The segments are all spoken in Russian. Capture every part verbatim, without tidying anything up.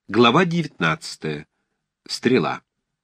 Глава девятнадцатая. Стрела.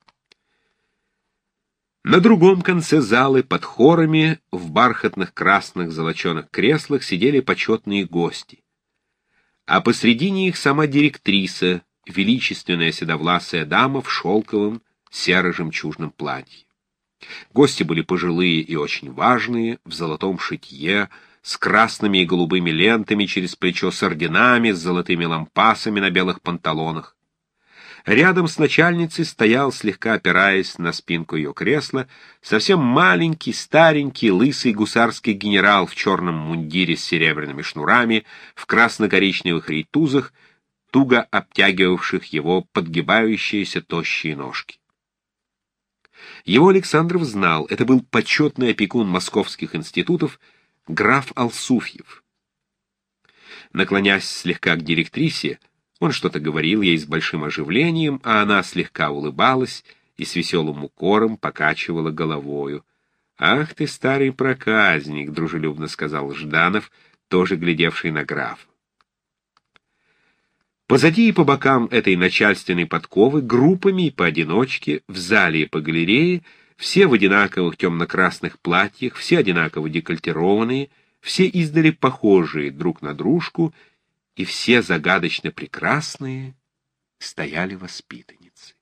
На другом конце залы, под хорами, в бархатных красных золоченых креслах сидели почетные гости. А посредине их сама директриса, величественная седовласая дама в шелковом серо-жемчужном платье. Гости были пожилые и очень важные, в золотом шитье, с красными и голубыми лентами через плечо, с орденами, с золотыми лампасами на белых панталонах. Рядом с начальницей стоял, слегка опираясь на спинку ее кресла, совсем маленький, старенький, лысый гусарский генерал в черном мундире с серебряными шнурами, в красно-коричневых рейтузах, туго обтягивавших его подгибающиеся тощие ножки. Его Александров знал, это был почетный опекун московских институтов, граф Алсуфьев. Наклонясь слегка к директрисе, он что-то говорил ей с большим оживлением, а она слегка улыбалась и с веселым укором покачивала головою. «Ах ты, старый проказник!» — дружелюбно сказал Жданов, тоже глядевший на графа. Позади и по бокам этой начальственной подковы, группами и поодиночке, в зале и по галерее, все в одинаковых темно-красных платьях, все одинаково декольтированные, все издали похожие друг на дружку, и все загадочно прекрасные стояли воспитанницы.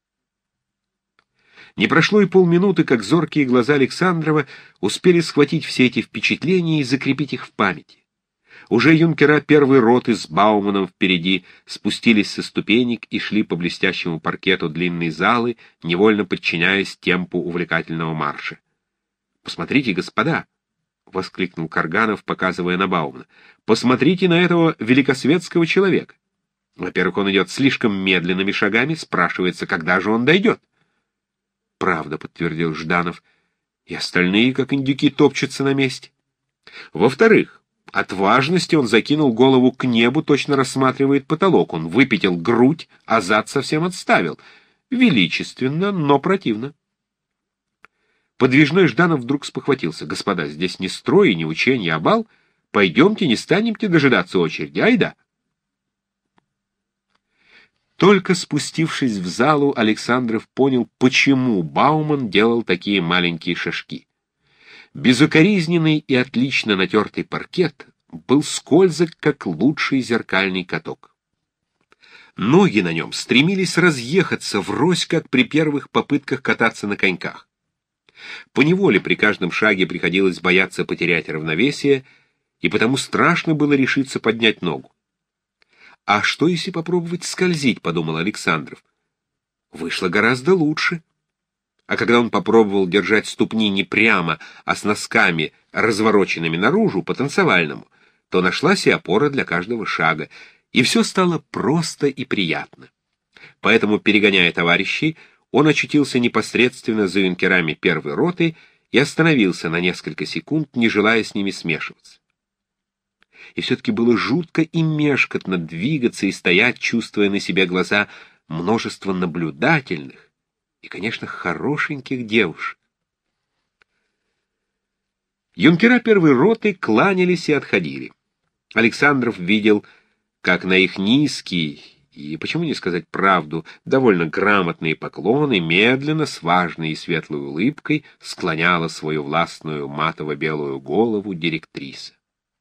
Не прошло и полминуты, как зоркие глаза Александрова успели схватить все эти впечатления и закрепить их в памяти. Уже юнкера первой роты с Бауманом впереди спустились со ступенек и шли по блестящему паркету длинной залы, невольно подчиняясь темпу увлекательного марша. «Посмотрите, господа!» — воскликнул Карганов, показывая на Баумана. «Посмотрите на этого великосветского человека. Во-первых, он идет слишком медленными шагами, спрашивается, когда же он дойдет». «Правда», — подтвердил Жданов, — «и остальные, как индюки, топчутся на месте». «Во-вторых, от важности он закинул голову к небу, точно рассматривает потолок. Он выпятил грудь, а зад совсем отставил. Величественно, но противно». Подвижной Жданов вдруг спохватился. «Господа, здесь не строй, не учение, а бал. Пойдемте, не станемте дожидаться очереди. Айда!» Только спустившись в залу, Александров понял, почему Бауман делал такие маленькие шажки. Безукоризненный и отлично натертый паркет был скользок, как лучший зеркальный каток. Ноги на нем стремились разъехаться врозь, как при первых попытках кататься на коньках. Поневоле при каждом шаге приходилось бояться потерять равновесие, и потому страшно было решиться поднять ногу. «А что, если попробовать скользить?» — подумал Александров. Вышло гораздо лучше. А когда он попробовал держать ступни не прямо, а с носками, развороченными наружу, по-танцевальному, то нашлась и опора для каждого шага, и все стало просто и приятно. Поэтому, перегоняя товарищей, он очутился непосредственно за юнкерами первой роты и остановился на несколько секунд, не желая с ними смешиваться. И все-таки было жутко и мешкотно двигаться и стоять, чувствуя на себе глаза множество наблюдательных и, конечно, хорошеньких девушек. Юнкера первой роты кланялись и отходили. Александров видел, как на их низкий и, почему не сказать правду, довольно грамотные поклоны медленно, с важной и светлой улыбкой склоняла свою властную матово-белую голову директриса.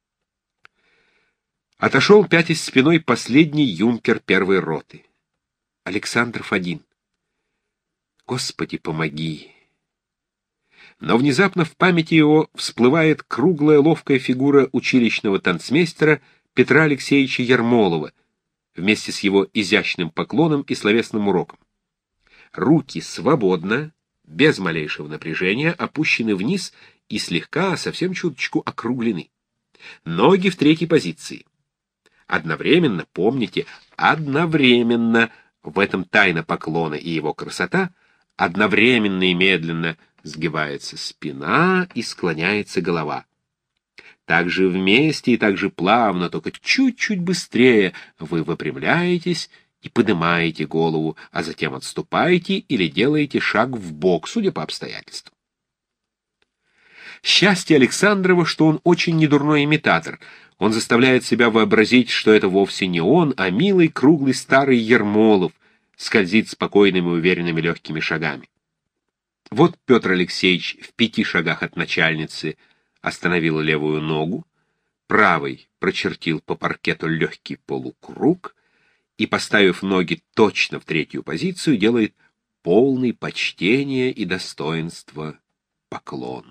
Отошел, пятясь спиной, последний юнкер первой роты. Александров один. Господи, помоги! Но внезапно в памяти его всплывает круглая ловкая фигура училищного танцмейстера Петра Алексеевича Ермолова вместе с его изящным поклоном и словесным уроком. Руки свободно, без малейшего напряжения, опущены вниз и слегка, совсем чуточку округлены. Ноги в третьей позиции. Одновременно, помните, одновременно, в этом тайна поклона и его красота, одновременно и медленно сгибается спина и склоняется голова. Так же вместе и так же плавно, только чуть-чуть быстрее, вы выпрямляетесь и поднимаете голову, а затем отступаете или делаете шаг вбок, судя по обстоятельствам. Счастье Александрова, что он очень недурной имитатор. Он заставляет себя вообразить, что это вовсе не он, а милый круглый старый Ермолов скользит спокойными, уверенными легкими шагами. Вот Петр Алексеевич в пяти шагах от начальницы остановил левую ногу, правой прочертил по паркету легкий полукруг и, поставив ноги точно в третью позицию, делает полный почтения и достоинства поклон.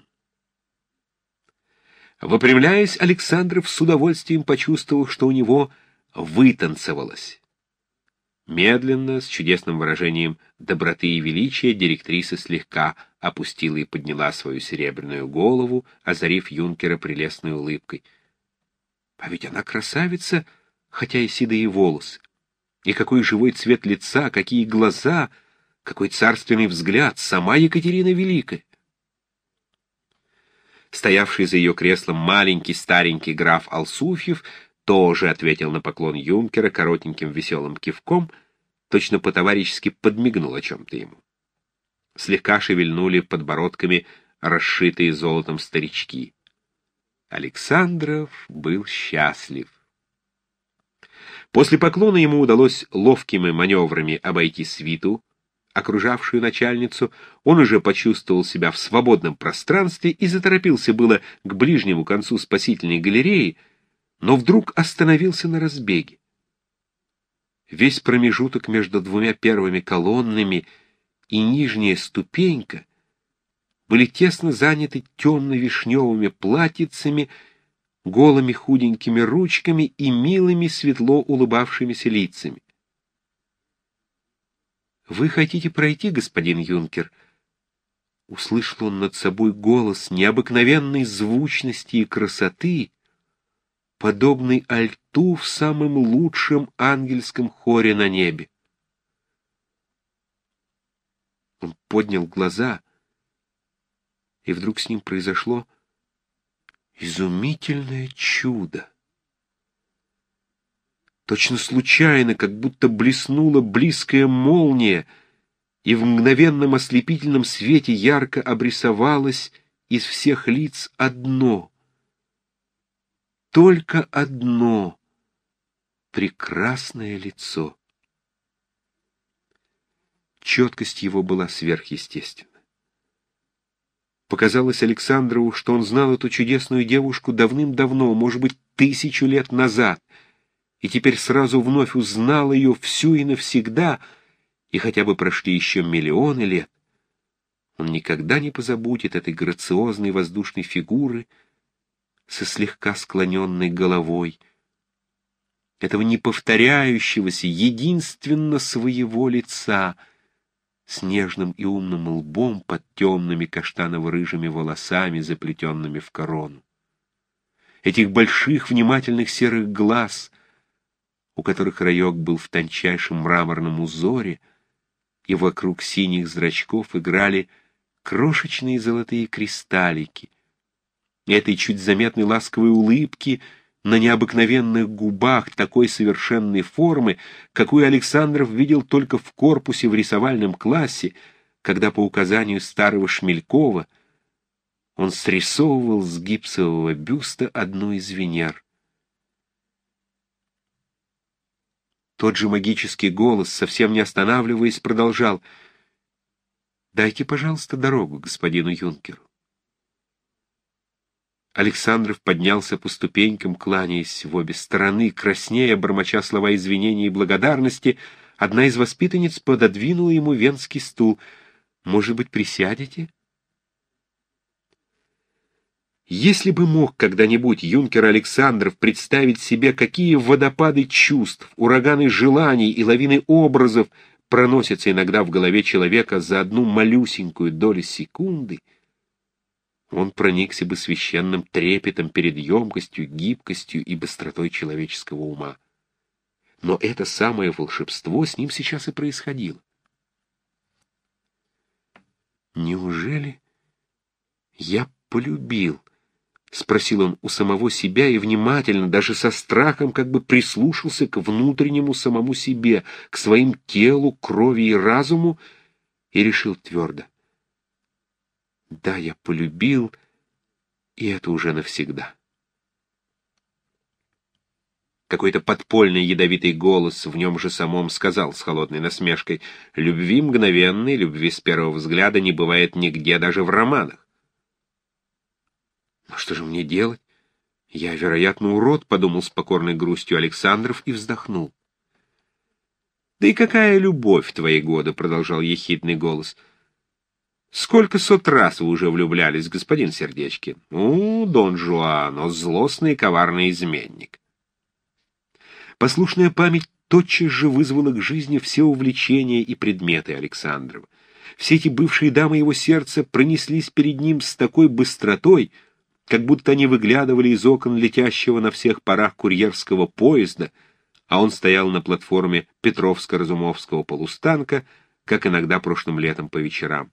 Выпрямляясь, Александров с удовольствием почувствовал, что у него вытанцевалось. Медленно, с чудесным выражением доброты и величия, директриса слегка опустила и подняла свою серебряную голову, озарив юнкера прелестной улыбкой. А ведь она красавица, хотя и седые волосы. И какой живой цвет лица, какие глаза, какой царственный взгляд, сама Екатерина Великая. Стоявший за ее креслом маленький старенький граф Алсуфьев тоже ответил на поклон юнкера коротеньким веселым кивком, точно по-товарищески подмигнул о чем-то ему. Слегка шевельнули подбородками расшитые золотом старички. Александров был счастлив. После поклона ему удалось ловкими маневрами обойти свиту, окружавшую начальницу. Он уже почувствовал себя в свободном пространстве и заторопился было к ближнему концу спасительной галереи, но вдруг остановился на разбеге. Весь промежуток между двумя первыми колоннами и нижняя ступенька были тесно заняты темно-вишневыми платьицами, голыми худенькими ручками и милыми светло улыбавшимися лицами. «Вы хотите пройти, господин юнкер?» Услышал он над собой голос необыкновенной звучности и красоты, подобный альту в самом лучшем ангельском хоре на небе. Он поднял глаза, и вдруг с ним произошло изумительное чудо. Точно случайно, как будто блеснула близкая молния, и в мгновенном ослепительном свете ярко обрисовалось из всех лиц одно, только одно прекрасное лицо. Четкость его была сверхъестественна. Показалось Александрову, что он знал эту чудесную девушку давным-давно, может быть, тысячу лет назад, и теперь сразу вновь узнал ее всю и навсегда, и хотя бы прошли еще миллионы лет, он никогда не позабудет этой грациозной воздушной фигуры со слегка склоненной головой, этого неповторяющегося, единственно своего лица, с нежным и умным лбом под темными каштаново-рыжими волосами, заплетенными в корону. Этих больших внимательных серых глаз, у которых раек был в тончайшем мраморном узоре, и вокруг синих зрачков играли крошечные золотые кристаллики, и этой чуть заметной ласковой улыбки на необыкновенных губах такой совершенной формы, какую Александров видел только в корпусе в рисовальном классе, когда по указанию старого Шмелькова он срисовывал с гипсового бюста одну из Венер. Тот же магический голос, совсем не останавливаясь, продолжал: «Дайте, пожалуйста, дорогу господину юнкеру». Александров поднялся по ступенькам, кланяясь в обе стороны, краснея, бормоча слова извинения и благодарности. Одна из воспитанниц пододвинула ему венский стул. «Может быть, присядете?» Если бы мог когда-нибудь юнкер Александров представить себе, какие водопады чувств, ураганы желаний и лавины образов проносятся иногда в голове человека за одну малюсенькую долю секунды, он проникся бы священным трепетом перед емкостью, гибкостью и быстротой человеческого ума. Но это самое волшебство с ним сейчас и происходило. «Неужели я полюбил?» — спросил он у самого себя и внимательно, даже со страхом, как бы прислушался к внутреннему самому себе, к своим телу, крови и разуму, и решил твердо: «Да, я полюбил и это уже навсегда. Какой-то подпольный ядовитый голос в нем же самом сказал с холодной насмешкой: «Любви мгновенной, любви с первого взгляда не бывает нигде, даже в романах». «Но что же мне делать? Я, вероятно, урод», — подумал с покорной грустью Александров и вздохнул. «Да и какая любовь в твои годы», — продолжал ехидный голос. «Сколько сот раз вы уже влюблялись, господин Сердечкин? У, Дон Жуан, злостный и коварный изменник». Послушная память тотчас же вызвала к жизни все увлечения и предметы Александрова. Все эти бывшие дамы его сердца пронеслись перед ним с такой быстротой, как будто они выглядывали из окон летящего на всех парах курьерского поезда, а он стоял на платформе Петровско-Разумовского полустанка, как иногда прошлым летом по вечерам.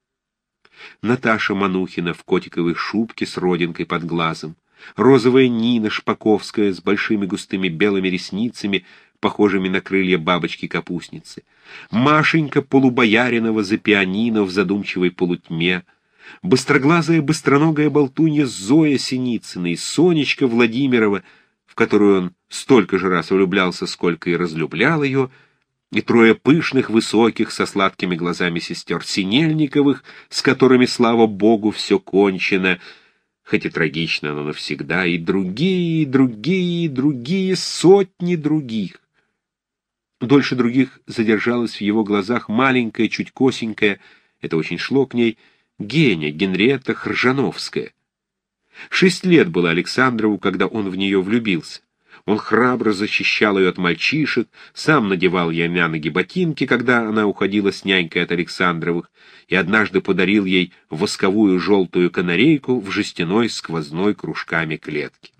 Наташа Манухина в котиковой шубке с родинкой под глазом, розовая Нина Шпаковская с большими густыми белыми ресницами, похожими на крылья бабочки-капустницы, Машенька Полубояринова за пианино в задумчивой полутьме, быстроглазая быстроногая болтунья Зоя Синицына и Сонечка Владимирова, в которую он столько же раз влюблялся, сколько и разлюблял ее, и трое пышных, высоких, со сладкими глазами сестер Синельниковых, с которыми, слава богу, все кончено, хоть и трагично, но навсегда, и другие, и другие, и другие, сотни других. Дольше других задержалась в его глазах маленькая, чуть косенькая, это очень шло к ней, Геня Генриетта Хржановская. Шесть лет было Александрову, когда он в нее влюбился. Он храбро защищал ее от мальчишек, сам надевал ей на ноги ботинки, когда она уходила с нянькой от Александровых, и однажды подарил ей восковую желтую канарейку в жестяной сквозной кружками клетке.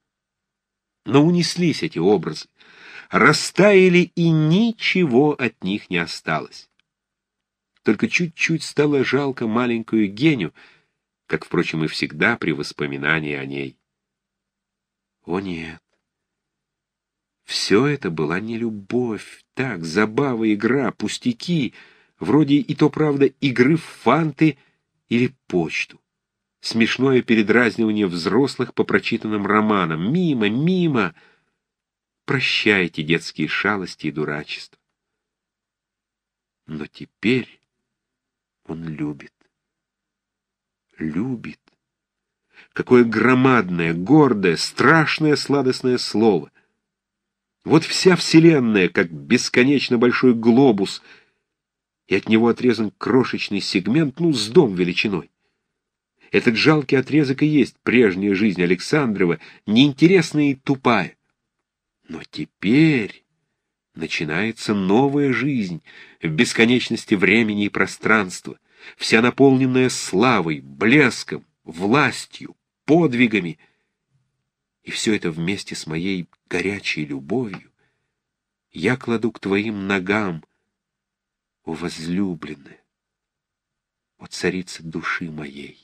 Но унеслись эти образы, растаяли, и ничего от них не осталось. Только чуть-чуть стало жалко маленькую Геню, как, впрочем, и всегда при воспоминании о ней. О нет! Все это была не любовь, так, забава, игра, пустяки, вроде и то, правда, игры в фанты или почту. Смешное передразнивание взрослых по прочитанным романам. Мимо, мимо! Прощайте детские шалости и дурачества. Но теперь он любит. Любит. Какое громадное, гордое, страшное сладостное слово! Вот вся Вселенная, как бесконечно большой глобус, и от него отрезан крошечный сегмент, ну, с дом величиной. Этот жалкий отрезок и есть прежняя жизнь Александрова, неинтересная и тупая. Но теперь начинается новая жизнь в бесконечности времени и пространства, вся наполненная славой, блеском, властью, подвигами. И все это вместе с моей горячей любовью я кладу к твоим ногам, о возлюбленная, о царица души моей.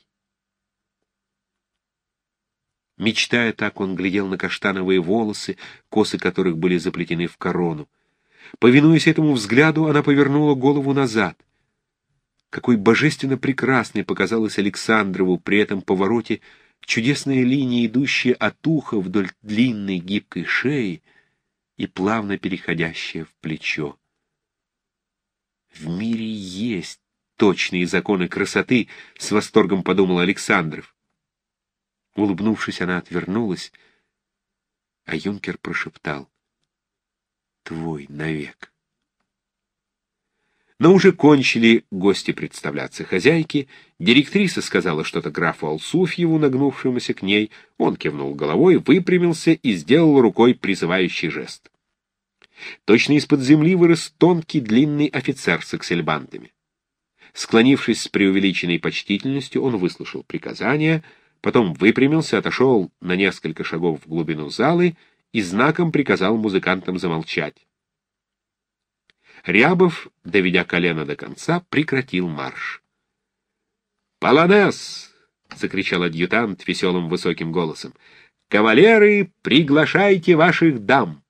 Мечтая так, он глядел на каштановые волосы, косы которых были заплетены в корону. Повинуясь этому взгляду, она повернула голову назад. Какой божественно прекрасной показалась Александрову при этом повороте чудесная линия, идущая от уха вдоль длинной гибкой шеи и плавно переходящая в плечо. В мире есть точные законы красоты, с восторгом подумал Александров. Улыбнувшись, она отвернулась, а юнкер прошептал: «Твой навек». Но уже кончили гости представляться хозяйке, директриса сказала что-то графу Алсуфьеву, нагнувшемуся к ней, он кивнул головой, выпрямился и сделал рукой призывающий жест. Точно из-под земли вырос тонкий длинный офицер с аксельбантами. Склонившись с преувеличенной почтительностью, он выслушал приказания, потом выпрямился, отошел на несколько шагов в глубину залы и знаком приказал музыкантам замолчать. Рябов, доведя колено до конца, прекратил марш. «Полонез!» — закричал адъютант веселым высоким голосом. «Кавалеры, приглашайте ваших дам!»